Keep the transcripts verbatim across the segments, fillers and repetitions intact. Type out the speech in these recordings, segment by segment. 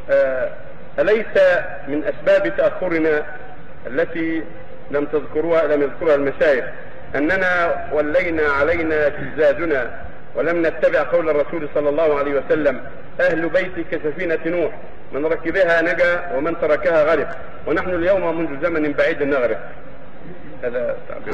أليس من أسباب تأخرنا التي لم تذكروها لم يذكرها المشايخ أننا ولينا علينا ابتزازنا ولم نتبع قول الرسول صلى الله عليه وسلم: أهل بيتي كسفينة نوح، من ركبها نجا ومن تركها غرق، ونحن اليوم منذ زمن بعيد نغرق. هذا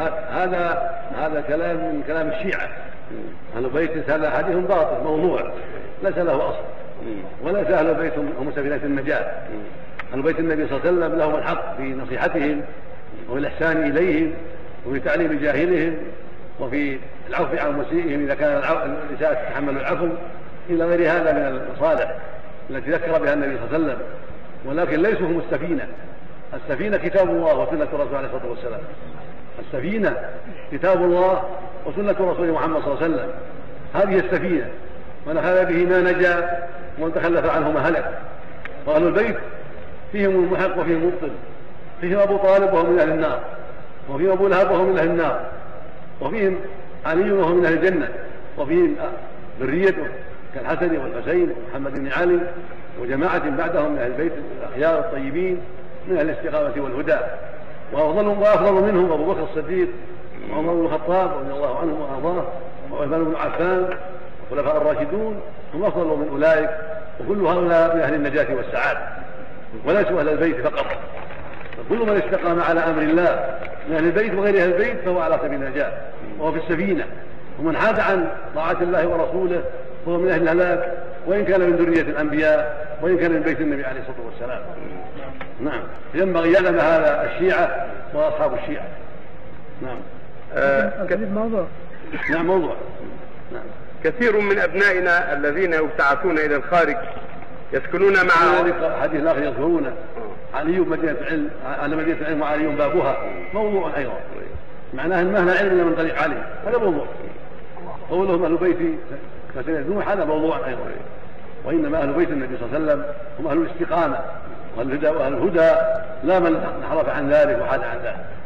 هذا هذا كلام من كلام الشيعة. أهل بيت هذا حديث باطل موضوع ليس له أصل، وليس أهل بيت هم سفينة النجاة. أهل بيت النبي صلى الله عليه وسلم لهم الحق في نصيحتهم وفي الإحسان إليهم وفي تعليم جاهلهم وفي العفو عن مسيئهم إذا كان الإساءة تتحمل العفو إلى غير هذا من المصالح التي ذكر بها النبي صلى الله عليه وسلم. ولكن ليسوا هم السفينة. السفينة كتاب الله وسنة الرسول عليه الصلاة والسلام. السفينة كتاب الله وسنة الرسول محمد صلى الله عليه وسلم، هذه السفينة، من أخذ به ما نجا ومن تخلف عنه ما هلك. وأهل البيت فيهم المحق وفيهم المبطل، فيهم أبو طالب وهو من أهل النار، وفيهم أبو لهب وهو من أهل النار، وفيهم علي وهو من أهل الجنة، وفيهم ذريته كالحسن والحسين ومحمد بن علي وجماعة بعدهم من أهل البيت الأخيار الطيبين من أهل الاستقامة والهدى. وأفضل وأفضل منهم أبو بكر الصديق وعمر بن الخطاب رضي الله عنهم وأرضاه وعثمان بن عفان والخلفاء الراشدون، هم أفضل من أولئك. وكل هؤلاء من أهل النجاة والسعادة وليسوا أهل البيت فقط. كل من استقام على أمر الله من أهل البيت وغير أهل البيت فهو على سبيل النجاة وهو في السفينة. ومن حاد عن طاعة الله ورسوله فهو من أهل الهلاك، وإن كان من ذرية الأنبياء وإن كان من بيت النبي عليه الصلاة والسلام. نعم، ينبغي يعلم هذا الشيعة وأصحاب الشيعة. نعم. آه موضوع. نعم موضوع. نعم. كثير من أبنائنا الذين يبتعثون إلى الخارج يسكنون مع حديث الآخر يذكرونه علي مدينة العلم، على مدينة العلم وعلي بابها، موضوع أيضا معناه أن مهنا علم إلا من طريق علي، هذا موضوع. قولهم أهل بيتي كسفينة نوح هذا موضوع أيضا. وإنما أهل بيت النبي صلى الله عليه وسلم هم أهل الاستقامة وأهل الهدى، وأهل الهدى لا من انحرف عن ذلك وحاد عن ذلك.